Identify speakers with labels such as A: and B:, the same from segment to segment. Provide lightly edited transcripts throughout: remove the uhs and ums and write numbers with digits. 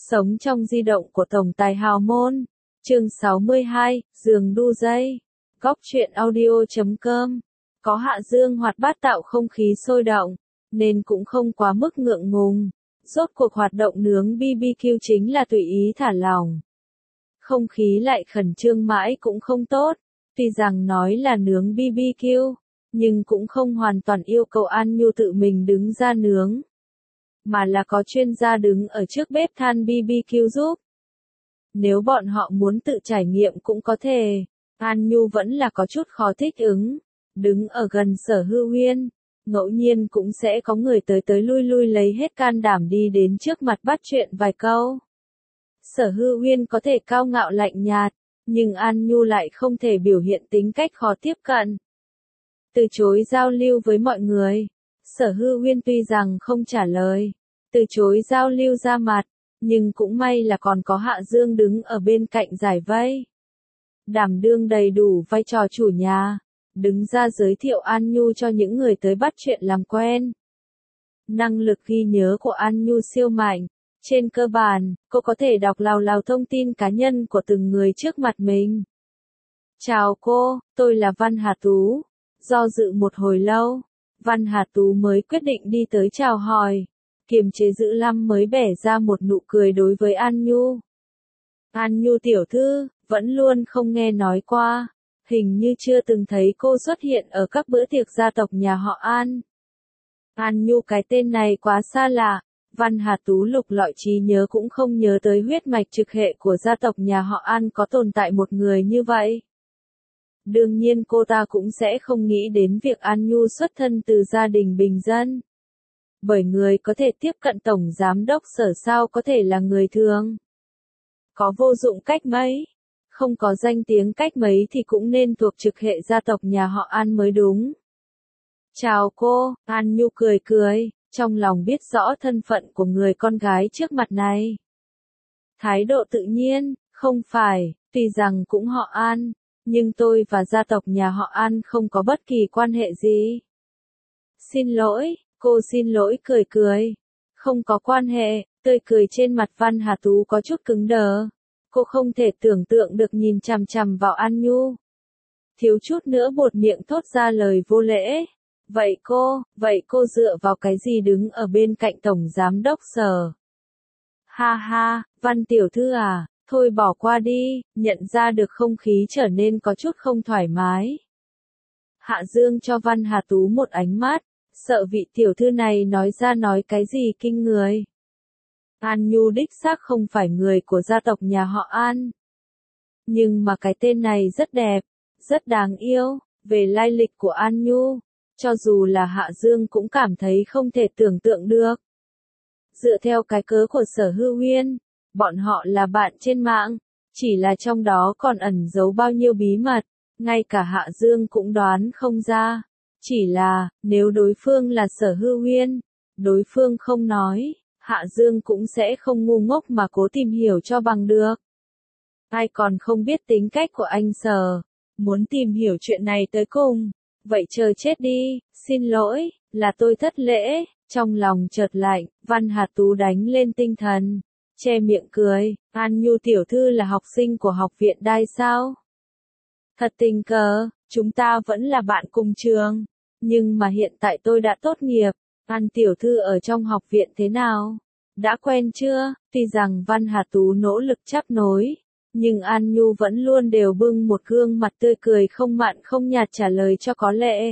A: Sống trong di động của tổng tài hào môn. Chương 62, giường đu dây. Góc truyện audio.com. Có Hạ Dương hoạt bát tạo không khí sôi động, nên cũng không quá mức ngượng ngùng. Rốt cuộc hoạt động nướng BBQ chính là tùy ý thả lỏng. Không khí lại khẩn trương mãi cũng không tốt. Tuy rằng nói là nướng BBQ, nhưng cũng không hoàn toàn yêu cầu An Nhu tự mình đứng ra nướng, mà là có chuyên gia đứng ở trước bếp than BBQ giúp. Nếu bọn họ muốn tự trải nghiệm cũng có thể. An Nhu vẫn là có chút khó thích ứng. Đứng ở gần Sở Hư Huyên, ngẫu nhiên cũng sẽ có người tới tới lui lui lấy hết can đảm đi đến trước mặt bắt chuyện vài câu. Sở Hư Huyên có thể cao ngạo lạnh nhạt, nhưng An Nhu lại không thể biểu hiện tính cách khó tiếp cận, từ chối giao lưu với mọi người. Sở Hư Huyên tuy rằng không trả lời, từ chối giao lưu ra mặt, nhưng cũng may là còn có Hạ Dương đứng ở bên cạnh giải vây, đảm đương đầy đủ vai trò chủ nhà, đứng ra giới thiệu An Nhu cho những người tới bắt chuyện làm quen. Năng lực ghi nhớ của An Nhu siêu mạnh. Trên cơ bản, cô có thể đọc lào lào thông tin cá nhân của từng người trước mặt mình. Chào cô, tôi là Văn Hà Tú. Do dự một hồi lâu, Văn Hà Tú mới quyết định đi tới chào hỏi. Kiềm chế giữ lăm mới bẻ ra một nụ cười đối với An Nhu. An Nhu tiểu thư, vẫn luôn không nghe nói qua. Hình như chưa từng thấy cô xuất hiện ở các bữa tiệc gia tộc nhà họ An. An Nhu cái tên này quá xa lạ. Văn Hà Tú lục lọi trí nhớ cũng không nhớ tới huyết mạch trực hệ của gia tộc nhà họ An có tồn tại một người như vậy. Đương nhiên cô ta cũng sẽ không nghĩ đến việc An Nhu xuất thân từ gia đình bình dân. Bởi người có thể tiếp cận tổng giám đốc Sở sao có thể là người thường. Có vô dụng cách mấy, không có danh tiếng cách mấy thì cũng nên thuộc trực hệ gia tộc nhà họ An mới đúng. Chào cô, An Nhu cười cười, trong lòng biết rõ thân phận của người con gái trước mặt này. Thái độ tự nhiên, không phải, tuy rằng cũng họ An, nhưng tôi và gia tộc nhà họ An không có bất kỳ quan hệ gì. Xin lỗi, cô xin lỗi cười cười. Không có quan hệ, tươi cười trên mặt Văn Hà Tú có chút cứng đờ. Cô không thể tưởng tượng được nhìn chằm chằm vào An Nhu. Thiếu chút nữa buột miệng thốt ra lời vô lễ. Vậy cô dựa vào cái gì đứng ở bên cạnh tổng giám đốc Sở? Ha ha, Văn tiểu thư à, thôi bỏ qua đi, nhận ra được không khí trở nên có chút không thoải mái. Hạ Dương cho Văn Hà Tú một ánh mắt, sợ vị tiểu thư này nói ra nói cái gì kinh người. An Nhu đích xác không phải người của gia tộc nhà họ An. Nhưng mà cái tên này rất đẹp, rất đáng yêu. Về lai lịch của An Nhu, cho dù là Hạ Dương cũng cảm thấy không thể tưởng tượng được. Dựa theo cái cớ của Sở Hư Huyên, bọn họ là bạn trên mạng, chỉ là trong đó còn ẩn giấu bao nhiêu bí mật, ngay cả Hạ Dương cũng đoán không ra. Chỉ là, nếu đối phương là Sở Hư Huyên, đối phương không nói, Hạ Dương cũng sẽ không ngu ngốc mà cố tìm hiểu cho bằng được. Ai còn không biết tính cách của anh Sở, muốn tìm hiểu chuyện này tới cùng. Vậy chờ chết đi, xin lỗi, là tôi thất lễ. Trong lòng chợt lạnh, Văn Hà Tú đánh lên tinh thần, che miệng cười. An Nhu tiểu thư là học sinh của học viện Đai sao? Thật tình cờ, chúng ta vẫn là bạn cùng trường, nhưng mà hiện tại tôi đã tốt nghiệp. An tiểu thư ở trong học viện thế nào? Đã quen chưa? Tuy rằng Văn Hà Tú nỗ lực chắp nối, nhưng An Nhu vẫn luôn đều bưng một gương mặt tươi cười không mặn không nhạt trả lời cho có lệ.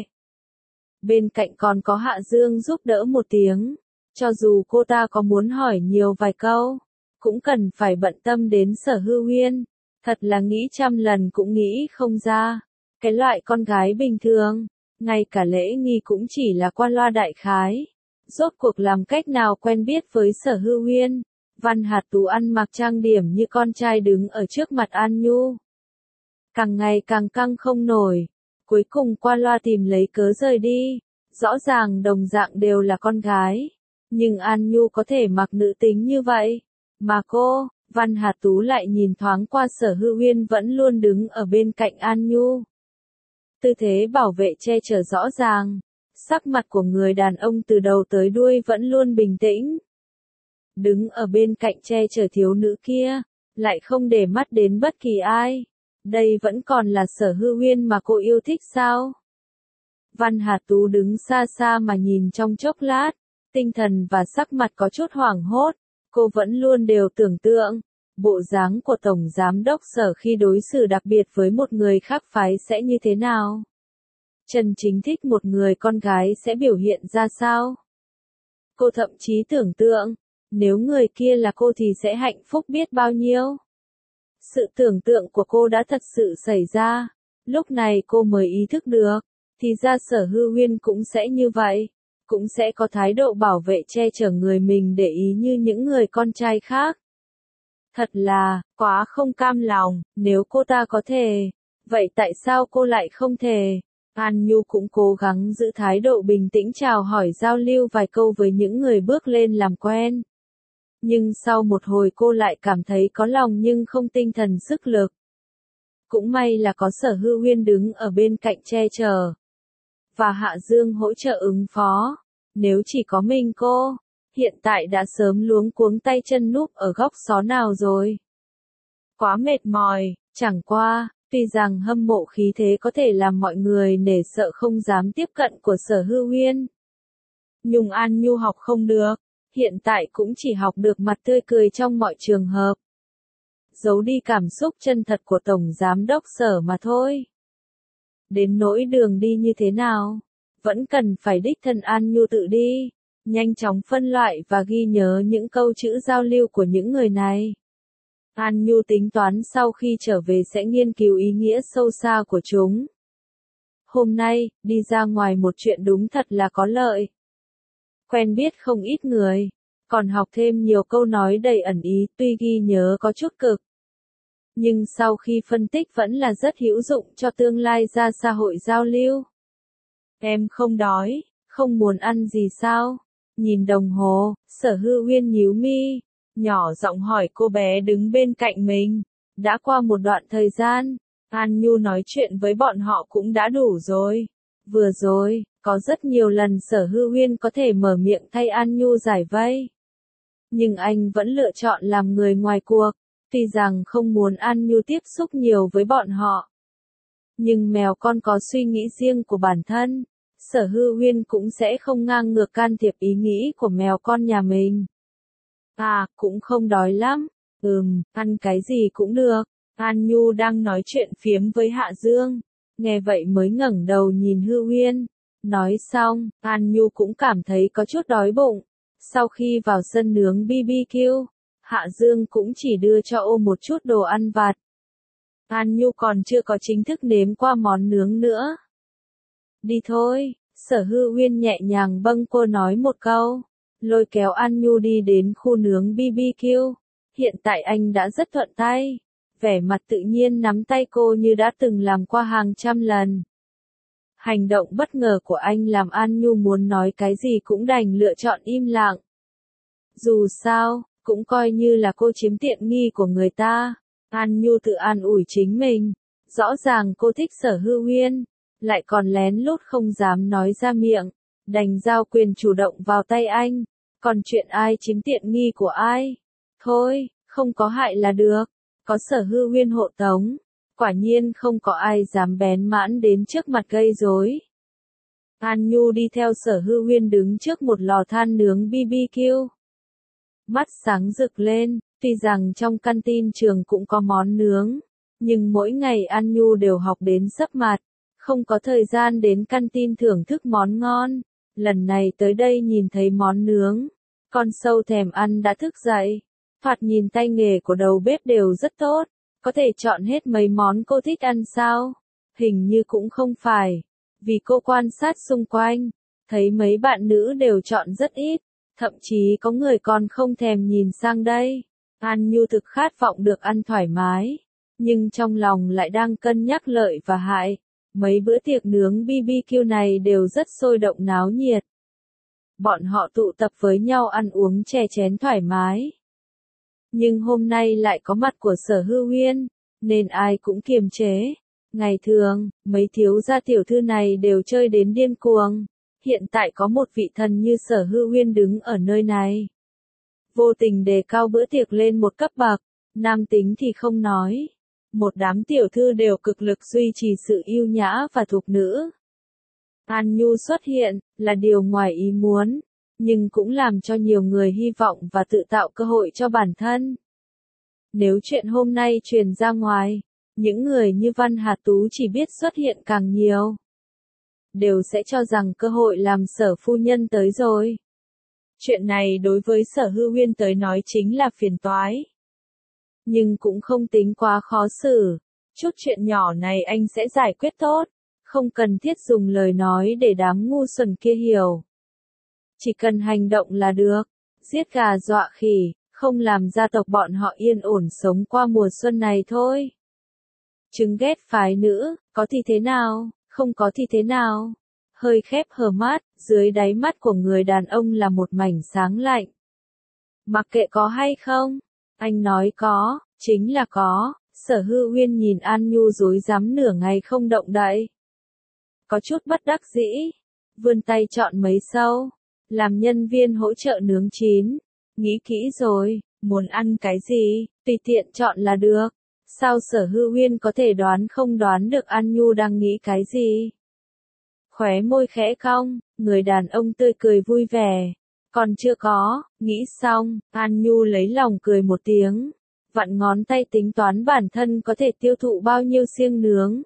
A: Bên cạnh còn có Hạ Dương giúp đỡ một tiếng. Cho dù cô ta có muốn hỏi nhiều vài câu, cũng cần phải bận tâm đến Sở Hư Huyên. Thật là nghĩ trăm lần cũng nghĩ không ra. Cái loại con gái bình thường, ngay cả lễ nghi cũng chỉ là qua loa đại khái. Rốt cuộc làm cách nào quen biết với Sở Hư Huyên. Văn Hà Tú ăn mặc trang điểm như con trai đứng ở trước mặt An Nhu. Càng ngày càng căng không nổi. Cuối cùng qua loa tìm lấy cớ rời đi. Rõ ràng đồng dạng đều là con gái. Nhưng An Nhu có thể mặc nữ tính như vậy. Mà cô, Văn Hà Tú lại nhìn thoáng qua Sở Hư Huyên vẫn luôn đứng ở bên cạnh An Nhu. Tư thế bảo vệ che chở rõ ràng. Sắc mặt của người đàn ông từ đầu tới đuôi vẫn luôn bình tĩnh. đứng ở bên cạnh che chở thiếu nữ kia, lại không để mắt đến bất kỳ ai. Đây vẫn còn là Sở Hư Huyên mà cô yêu thích sao? Văn Hà Tú đứng xa xa mà nhìn trong chốc lát, tinh thần và sắc mặt có chút hoảng hốt, cô vẫn luôn đều tưởng tượng, bộ dáng của Tổng Giám đốc Sở khi đối xử đặc biệt với một người khác phái sẽ như thế nào? Chân chính thích một người con gái sẽ biểu hiện ra sao? Cô thậm chí tưởng tượng, nếu người kia là cô thì sẽ hạnh phúc biết bao nhiêu. Sự tưởng tượng của cô đã thật sự xảy ra, lúc này cô mới ý thức được, thì ra Sở Hư Huyên cũng sẽ như vậy, cũng sẽ có thái độ bảo vệ che chở người mình để ý như những người con trai khác. Thật là, quá không cam lòng, nếu cô ta có thể, vậy tại sao cô lại không thể? An Nhu cũng cố gắng giữ thái độ bình tĩnh chào hỏi giao lưu vài câu với những người bước lên làm quen. Nhưng sau một hồi cô lại cảm thấy có lòng nhưng không tinh thần sức lực. Cũng may là có Sở Hư Huyên đứng ở bên cạnh che chở. Và Hạ Dương hỗ trợ ứng phó. Nếu chỉ có mình cô, hiện tại đã sớm luống cuống tay chân núp ở góc xó nào rồi. Quá mệt mỏi, chẳng qua, tuy rằng hâm mộ khí thế có thể làm mọi người nể sợ không dám tiếp cận của Sở Hư Huyên. Nhưng An Nhu học không được, hiện tại cũng chỉ học được mặt tươi cười trong mọi trường hợp. Giấu đi cảm xúc chân thật của Tổng Giám đốc Sở mà thôi. Đến nỗi đường đi như thế nào, vẫn cần phải đích thân An Nhu tự đi, nhanh chóng phân loại và ghi nhớ những câu chữ giao lưu của những người này. An Nhu tính toán sau khi trở về sẽ nghiên cứu ý nghĩa sâu xa của chúng. Hôm nay, đi ra ngoài một chuyện đúng thật là có lợi. Quen biết không ít người, còn học thêm nhiều câu nói đầy ẩn ý, tuy ghi nhớ có chút cực. Nhưng sau khi phân tích vẫn là rất hữu dụng cho tương lai ra xã hội giao lưu. Em không đói, không muốn ăn gì sao? Nhìn đồng hồ, Sở Hư Huyên nhíu mi, nhỏ giọng hỏi cô bé đứng bên cạnh mình. Đã qua một đoạn thời gian, An Nhu nói chuyện với bọn họ cũng đã đủ rồi. Vừa rồi, có rất nhiều lần Sở Hư Huyên có thể mở miệng thay An Nhu giải vây. Nhưng anh vẫn lựa chọn làm người ngoài cuộc, tuy rằng không muốn An Nhu tiếp xúc nhiều với bọn họ. Nhưng mèo con có suy nghĩ riêng của bản thân, Sở Hư Huyên cũng sẽ không ngang ngược can thiệp ý nghĩ của mèo con nhà mình. À, cũng không đói lắm. Ăn cái gì cũng được. An Nhu đang nói chuyện phiếm với Hạ Dương, nghe vậy mới ngẩng đầu nhìn Hư Huyên. Nói xong, An Nhu cũng cảm thấy có chút đói bụng. Sau khi vào sân nướng BBQ, Hạ Dương cũng chỉ đưa cho ô một chút đồ ăn vặt. An Nhu còn chưa có chính thức nếm qua món nướng nữa. Đi thôi, Sở Hư Huyên nhẹ nhàng bâng cô nói một câu, lôi kéo An Nhu đi đến khu nướng BBQ. Hiện tại anh đã rất thuận tay, vẻ mặt tự nhiên nắm tay cô như đã từng làm qua hàng trăm lần. Hành động bất ngờ của anh làm An Nhu muốn nói cái gì cũng đành lựa chọn im lặng. Dù sao, cũng coi như là cô chiếm tiện nghi của người ta. An Nhu tự an ủi chính mình, rõ ràng cô thích Sở Hư Huyên, lại còn lén lút không dám nói ra miệng, đành giao quyền chủ động vào tay anh, còn chuyện ai chiếm tiện nghi của ai, thôi, không có hại là được, có Sở Hư Huyên hộ tống, quả nhiên không có ai dám bén mãn đến trước mặt gây rối. An Nhu đi theo Sở Hư Huyên đứng trước một lò than nướng BBQ. Mắt sáng rực lên, tuy rằng trong canteen trường cũng có món nướng, nhưng mỗi ngày An Nhu đều học đến sấp mặt, không có thời gian đến canteen thưởng thức món ngon. Lần này tới đây nhìn thấy món nướng, con sâu thèm ăn đã thức dậy. Thoạt nhìn tay nghề của đầu bếp đều rất tốt, có thể chọn hết mấy món cô thích ăn sao? Hình như cũng không phải, vì cô quan sát xung quanh, thấy mấy bạn nữ đều chọn rất ít, thậm chí có người còn không thèm nhìn sang đây. An Nhu thực khát vọng được ăn thoải mái, nhưng trong lòng lại đang cân nhắc lợi và hại. Mấy bữa tiệc nướng BBQ này đều rất sôi động náo nhiệt. Bọn họ tụ tập với nhau ăn uống chè chén thoải mái. Nhưng hôm nay lại có mặt của Sở Hư Huyên, nên ai cũng kiềm chế. Ngày thường, mấy thiếu gia tiểu thư này đều chơi đến điên cuồng. Hiện tại có một vị thần như Sở Hư Huyên đứng ở nơi này. vô tình đề cao bữa tiệc lên một cấp bậc, nam tính thì không nói. Một đám tiểu thư đều cực lực duy trì sự yêu nhã và thục nữ. An Nhu xuất hiện, là điều ngoài ý muốn, nhưng cũng làm cho nhiều người hy vọng và tự tạo cơ hội cho bản thân. Nếu chuyện hôm nay truyền ra ngoài, những người như Văn Hà Tú chỉ biết xuất hiện càng nhiều, đều sẽ cho rằng cơ hội làm Sở phu nhân tới rồi. Chuyện này đối với Sở Hư Huyên tới nói chính là phiền toái. Nhưng cũng không tính quá khó xử, chút chuyện nhỏ này anh sẽ giải quyết tốt, không cần thiết dùng lời nói để đám ngu xuẩn kia hiểu. Chỉ cần hành động là được, giết gà dọa khỉ, không làm gia tộc bọn họ yên ổn sống qua mùa xuân này thôi. Trứng ghét phái nữ, có thì thế nào, không có thì thế nào. Hơi khép hờ mắt, dưới đáy mắt của người đàn ông là một mảnh sáng lạnh. Mặc kệ có hay không, anh nói có, chính là có. Sở Hư Uyên nhìn An Nhu rối rắm nửa ngày không động đậy. Có chút bất đắc dĩ, vươn tay chọn mấy sâu, làm nhân viên hỗ trợ nướng chín. Nghĩ kỹ rồi, muốn ăn cái gì, tùy tiện chọn là được. Sao Sở Hư Uyên có thể đoán không đoán được An Nhu đang nghĩ cái gì? Khóe môi khẽ cong, người đàn ông tươi cười vui vẻ. Còn chưa có, nghĩ xong, An Nhu lấy lòng cười một tiếng. Vặn ngón tay tính toán bản thân có thể tiêu thụ bao nhiêu xiêng nướng.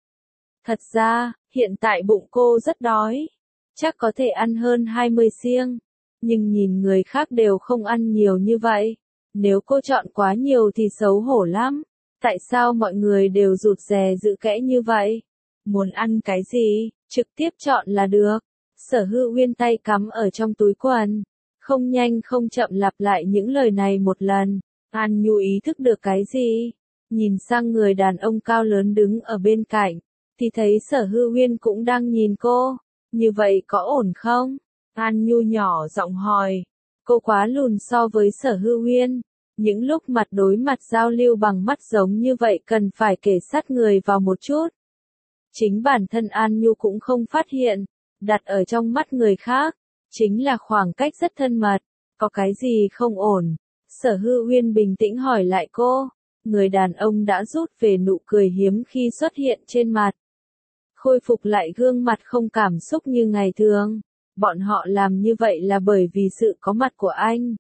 A: Thật ra, hiện tại bụng cô rất đói. Chắc có thể ăn hơn 20 xiêng. Nhưng nhìn người khác đều không ăn nhiều như vậy. Nếu cô chọn quá nhiều thì xấu hổ lắm. Tại sao mọi người đều rụt rè giữ kẽ như vậy? Muốn ăn cái gì, trực tiếp chọn là được. Sở Hư Uyên tay cắm ở trong túi quần. Không nhanh không chậm lặp lại những lời này một lần. An Nhu ý thức được cái gì? Nhìn sang người đàn ông cao lớn đứng ở bên cạnh. Thì thấy Sở Hư Uyên cũng đang nhìn cô. Như vậy có ổn không? An Nhu nhỏ giọng hỏi. Cô quá lùn so với Sở Hư Uyên. Những lúc mặt đối mặt giao lưu bằng mắt giống như vậy cần phải kể sát người vào một chút. Chính bản thân An Nhu cũng không phát hiện. Đặt ở trong mắt người khác. Chính là khoảng cách rất thân mật. Có cái gì không ổn? Sở Hư Uyên bình tĩnh hỏi lại cô. Người đàn ông đã rút về nụ cười hiếm khi xuất hiện trên mặt. Khôi phục lại gương mặt không cảm xúc như ngày thường. Bọn họ làm như vậy là bởi vì sự có mặt của anh.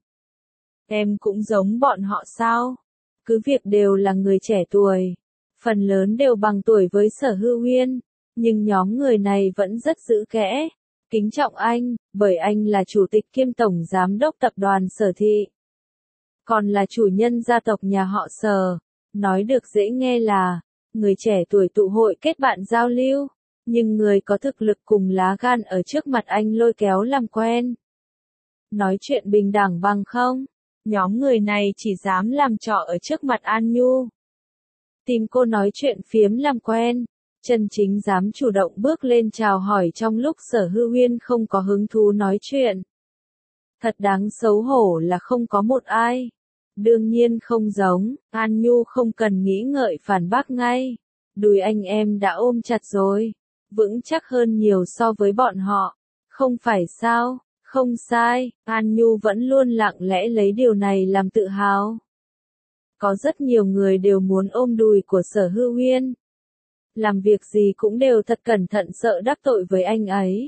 A: Em cũng giống bọn họ sao? Cứ việc đều là người trẻ tuổi. Phần lớn đều bằng tuổi với Sở Hư Uyên. Nhưng nhóm người này vẫn rất giữ kẽ. Kính trọng anh, bởi anh là chủ tịch kiêm tổng giám đốc tập đoàn Sở Thị. Còn là chủ nhân gia tộc nhà họ Sở. Nói được dễ nghe là, người trẻ tuổi tụ hội kết bạn giao lưu. Nhưng người có thực lực cùng lá gan ở trước mặt anh lôi kéo làm quen. Nói chuyện bình đẳng bằng không? Nhóm người này chỉ dám làm trò ở trước mặt An Nhu. Tìm cô nói chuyện phiếm làm quen. Chân chính dám chủ động bước lên chào hỏi trong lúc Sở Hư Uyên không có hứng thú nói chuyện. Thật đáng xấu hổ là không có một ai. Đương nhiên không giống, An Nhu không cần nghĩ ngợi phản bác ngay. Đùi anh em đã ôm chặt rồi. Vững chắc hơn nhiều so với bọn họ. Không phải sao, không sai, An Nhu vẫn luôn lặng lẽ lấy điều này làm tự hào. Có rất nhiều người đều muốn ôm đùi của Sở Hư Uyên. Làm việc gì cũng đều thật cẩn thận sợ đắc tội với anh ấy.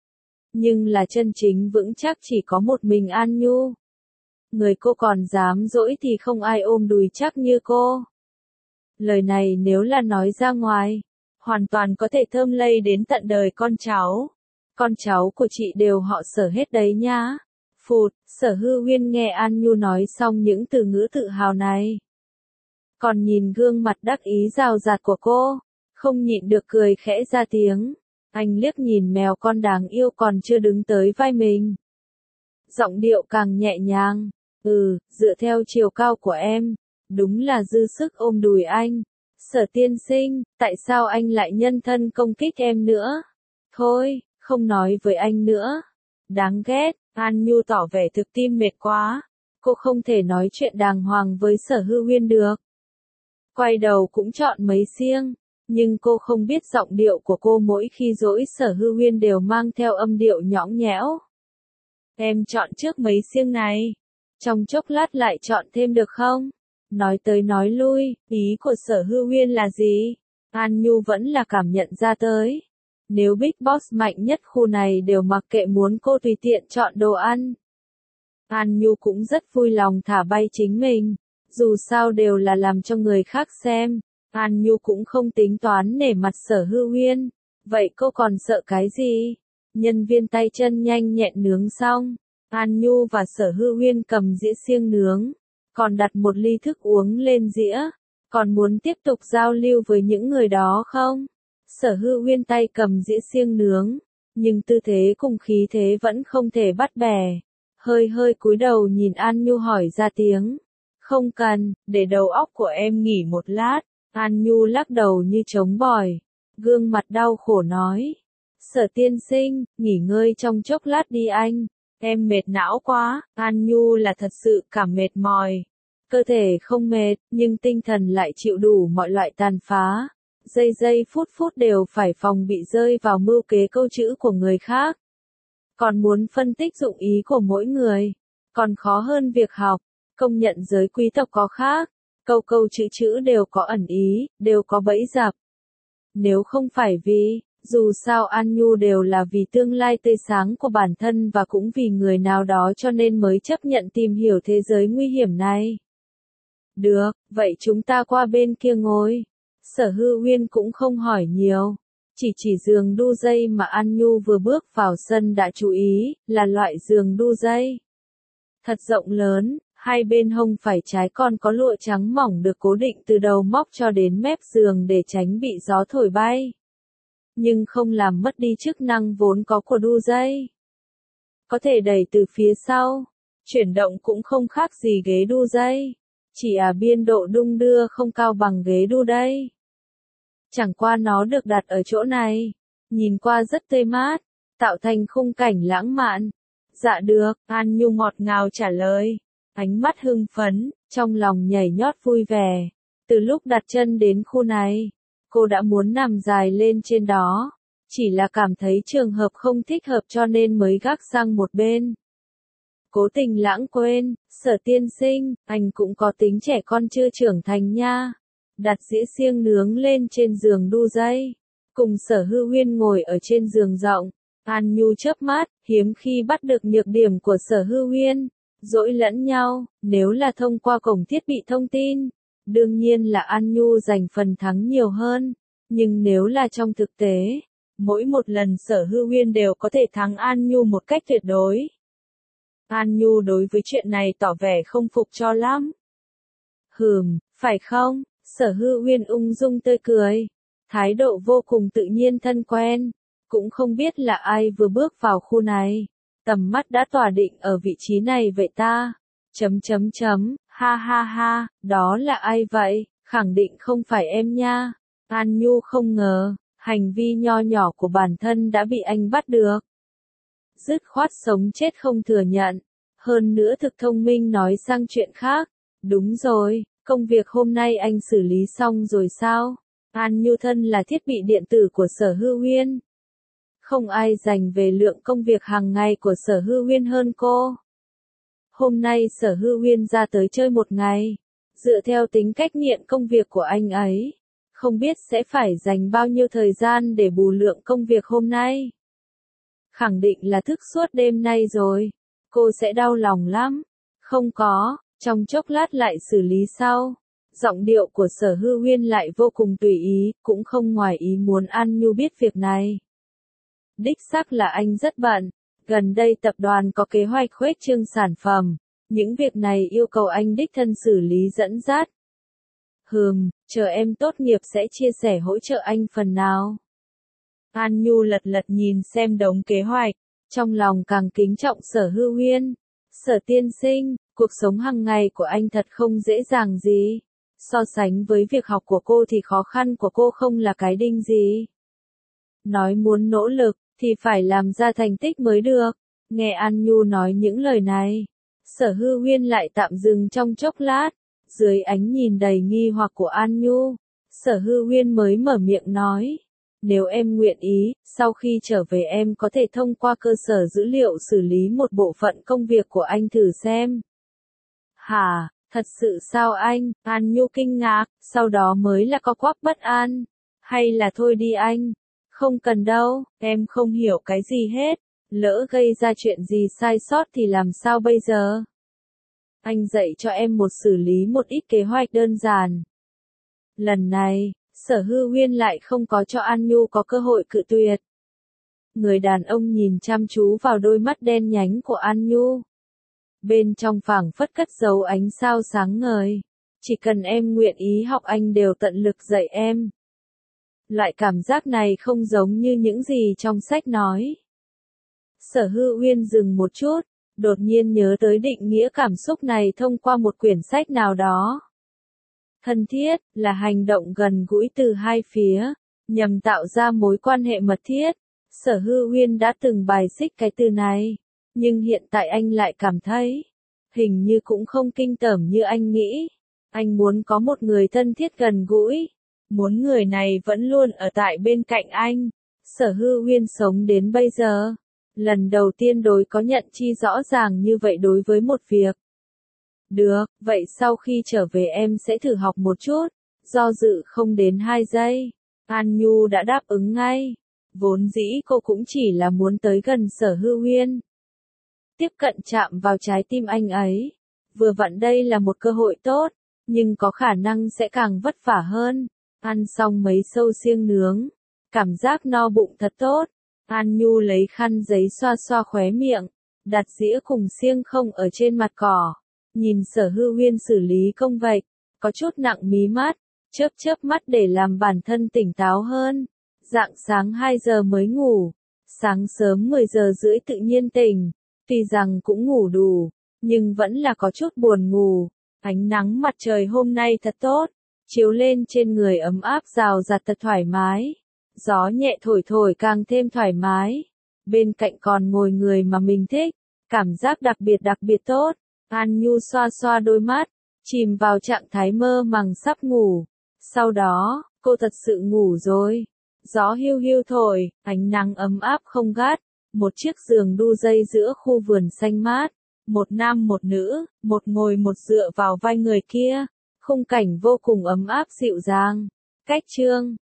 A: Nhưng là chân chính vững chắc chỉ có một mình An Nhu. Người cô còn dám dỗi thì không ai ôm đùi chắc như cô. Lời này nếu là nói ra ngoài, hoàn toàn có thể thơm lây đến tận đời con cháu. Con cháu của chị đều họ Sở hết đấy nhá. Phụt, Sở Hư Uyên nghe An Nhu nói xong những từ ngữ tự hào này. Còn nhìn gương mặt đắc ý rào rạt của cô, không nhịn được cười khẽ ra tiếng. Anh liếc nhìn mèo con đáng yêu còn chưa đứng tới vai mình. Giọng điệu càng nhẹ nhàng. Dựa theo chiều cao của em, đúng là dư sức ôm đùi anh. Sở tiên sinh, tại sao anh lại nhân thân công kích em nữa? Thôi, không nói với anh nữa. Đáng ghét, An Nhu tỏ vẻ thực tim mệt quá. Cô không thể nói chuyện đàng hoàng với Sở Hư Uyên được. Quay đầu cũng chọn mấy xiêng, nhưng cô không biết giọng điệu của cô mỗi khi dỗi Sở Hư Uyên đều mang theo âm điệu nhõng nhẽo. Em chọn trước mấy xiêng này. Trong chốc lát lại chọn thêm được không? Nói tới nói lui, ý của Sở Hưu Huyên là gì? An Nhu vẫn là cảm nhận ra tới. Nếu Big Boss mạnh nhất khu này đều mặc kệ muốn cô tùy tiện chọn đồ ăn. An Nhu cũng rất vui lòng thả bay chính mình. Dù sao đều là làm cho người khác xem. An Nhu cũng không tính toán nể mặt Sở Hưu Huyên. Vậy cô còn sợ cái gì? Nhân viên tay chân nhanh nhẹn nướng xong. An Nhu và Sở Hưu Huyên cầm dĩa xiêng nướng. Còn đặt một ly thức uống lên dĩa. Còn muốn tiếp tục giao lưu với những người đó không? Sở Hưu Huyên tay cầm dĩa xiêng nướng. Nhưng tư thế cùng khí thế vẫn không thể bắt bẻ. Hơi hơi cúi đầu nhìn An Nhu hỏi ra tiếng. Không cần, để đầu óc của em nghỉ một lát. An Nhu lắc đầu như trống bỏi. Gương mặt đau khổ nói. Sở tiên sinh, nghỉ ngơi trong chốc lát đi anh. Em mệt não quá. An Nhu là thật sự cảm mệt mỏi. Cơ thể không mệt, nhưng tinh thần lại chịu đủ mọi loại tàn phá. Giây giây phút phút đều phải phòng bị rơi vào mưu kế câu chữ của người khác. Còn muốn phân tích dụng ý của mỗi người. Còn khó hơn việc học. Công nhận giới quý tộc có khác. Câu câu chữ chữ đều có ẩn ý, đều có bẫy dập. Nếu không phải vì, dù sao An Nhu đều là vì tương lai tươi sáng của bản thân và cũng vì người nào đó cho nên mới chấp nhận tìm hiểu thế giới nguy hiểm này. Được, vậy chúng ta qua bên kia ngồi. Sở Hưu Huyên cũng không hỏi nhiều. Chỉ giường đu dây mà An Nhu vừa bước vào sân đã chú ý, là loại giường đu dây. Thật rộng lớn, hai bên hông phải trái còn có lụa trắng mỏng được cố định từ đầu móc cho đến mép giường để tránh bị gió thổi bay. Nhưng không làm mất đi chức năng vốn có của đu dây. Có thể đẩy từ phía sau, chuyển động cũng không khác gì ghế đu dây. Chỉ biên độ đung đưa không cao bằng ghế đu đây. Chẳng qua nó được đặt ở chỗ này, nhìn qua rất tươi mát, tạo thành khung cảnh lãng mạn. Dạ được, An Nhu ngọt ngào trả lời, ánh mắt hưng phấn, trong lòng nhảy nhót vui vẻ. Từ lúc đặt chân đến khu này, cô đã muốn nằm dài lên trên đó, chỉ là cảm thấy trường hợp không thích hợp cho nên mới gác sang một bên. Cố tình lãng quên, Sở tiên sinh, anh cũng có tính trẻ con chưa trưởng thành nha. Đặt dĩa xiêng nướng lên trên giường đu dây. Cùng Sở Hưu Huyên ngồi ở trên giường rộng. An Nhu chớp mắt, hiếm khi bắt được nhược điểm của Sở Hưu Huyên. Dỗi lẫn nhau, nếu là thông qua cổng thiết bị thông tin. Đương nhiên là An Nhu giành phần thắng nhiều hơn. Nhưng nếu là trong thực tế, mỗi một lần Sở Hưu Huyên đều có thể thắng An Nhu một cách tuyệt đối. An Nhu đối với chuyện này tỏ vẻ không phục cho lắm. Phải không? Sở Hưu Huyên ung dung tươi cười. Thái độ vô cùng tự nhiên thân quen. Cũng không biết là ai vừa bước vào khu này. Tầm mắt đã tỏa định ở vị trí này vậy ta. Ha ha ha, đó là ai vậy? Khẳng định không phải em nha. An Nhu không ngờ, hành vi nho nhỏ của bản thân đã bị anh bắt được. Dứt khoát sống chết không thừa nhận. Hơn nữa thực thông minh nói sang chuyện khác. Đúng rồi, công việc hôm nay anh xử lý xong rồi sao? An Nhu thân là thiết bị điện tử của Sở Hưu Huyên. Không ai dành về lượng công việc hàng ngày của Sở Hưu Huyên hơn cô. Hôm nay Sở Hưu Huyên ra tới chơi một ngày. Dựa theo tính cách nghiện công việc của anh ấy, không biết sẽ phải dành bao nhiêu thời gian để bù lượng công việc hôm nay. Khẳng định là thức suốt đêm nay rồi. Cô sẽ đau lòng lắm. Không có, trong chốc lát lại xử lý sau. Giọng điệu của Sở Hưu Huyên lại vô cùng tùy ý, cũng không ngoài ý muốn An Nhu biết việc này. Đích xác là anh rất bận. Gần đây tập đoàn có kế hoạch khuếch trương sản phẩm. Những việc này yêu cầu anh đích thân xử lý dẫn dắt. Chờ em tốt nghiệp sẽ chia sẻ hỗ trợ anh phần nào. An Nhu lật lật nhìn xem đống kế hoạch. Trong lòng càng kính trọng Sở Hưu Huyên. Sở tiên sinh, cuộc sống hàng ngày của anh thật không dễ dàng gì. So sánh với việc học của cô thì khó khăn của cô không là cái đinh gì. Nói muốn nỗ lực, thì phải làm ra thành tích mới được. Nghe An Nhu nói những lời này, Sở Hưu Huyên lại tạm dừng trong chốc lát. Dưới ánh nhìn đầy nghi hoặc của An Nhu, Sở Hưu Huyên mới mở miệng nói. Nếu em nguyện ý, sau khi trở về em có thể thông qua cơ sở dữ liệu xử lý một bộ phận công việc của anh thử xem. Hả, thật sự sao anh? An Nhu kinh ngạc, sau đó mới là co quắp bất an. Hay là thôi đi anh. Không cần đâu, em không hiểu cái gì hết. Lỡ gây ra chuyện gì sai sót thì làm sao bây giờ? Anh dạy cho em xử lý một ít kế hoạch đơn giản. Lần này, Sở Hư Huyên lại không có cho An Nhu có cơ hội cự tuyệt. Người đàn ông nhìn chăm chú vào đôi mắt đen nhánh của An Nhu. Bên trong phảng phất cất giấu ánh sao sáng ngời. Chỉ cần em nguyện ý học anh đều tận lực dạy em. Loại cảm giác này không giống như những gì trong sách nói. Sở Hư Uyên dừng một chút, đột nhiên nhớ tới định nghĩa cảm xúc này thông qua một quyển sách nào đó. Thân thiết, là hành động gần gũi từ hai phía, nhằm tạo ra mối quan hệ mật thiết. Sở Hư Uyên đã từng bài xích cái từ này, nhưng hiện tại anh lại cảm thấy, hình như cũng không kinh tởm như anh nghĩ. Anh muốn có một người thân thiết gần gũi, muốn người này vẫn luôn ở tại bên cạnh anh. Sở Hư Uyên sống đến bây giờ, lần đầu tiên có nhận chi rõ ràng như vậy đối với một việc. Được, vậy sau khi trở về em sẽ thử học một chút. Do dự không đến 2 giây, An Nhu đã đáp ứng ngay. Vốn dĩ cô cũng chỉ là muốn tới gần Sở Hư Uyên, tiếp cận chạm vào trái tim anh ấy. Vừa vặn đây là một cơ hội tốt, nhưng có khả năng sẽ càng vất vả hơn. Ăn xong mấy sâu xiêng nướng, cảm giác no bụng thật tốt. An Nhu lấy khăn giấy xoa xoa khóe miệng, đặt dĩa cùng xiêng không ở trên mặt cỏ. Nhìn Sở Hư Uyên xử lý công việc, có chút nặng mí mắt, chớp chớp mắt để làm bản thân tỉnh táo hơn. Rạng sáng 2 giờ mới ngủ, sáng sớm 10 giờ rưỡi tự nhiên tỉnh. Tuy rằng cũng ngủ đủ, nhưng vẫn là có chút buồn ngủ. Ánh nắng mặt trời hôm nay thật tốt, chiếu lên trên người ấm áp rào rạt thật thoải mái. Gió nhẹ thổi thổi càng thêm thoải mái. Bên cạnh còn ngồi người mà mình thích, cảm giác đặc biệt tốt. An Nhu xoa xoa đôi mắt, chìm vào trạng thái mơ màng sắp ngủ. Sau đó, cô thật sự ngủ rồi. Gió hiu hiu thổi, ánh nắng ấm áp không gắt. Một chiếc giường đu dây giữa khu vườn xanh mát. Một nam một nữ, một ngồi một dựa vào vai người kia. Khung cảnh vô cùng ấm áp dịu dàng. Cách chương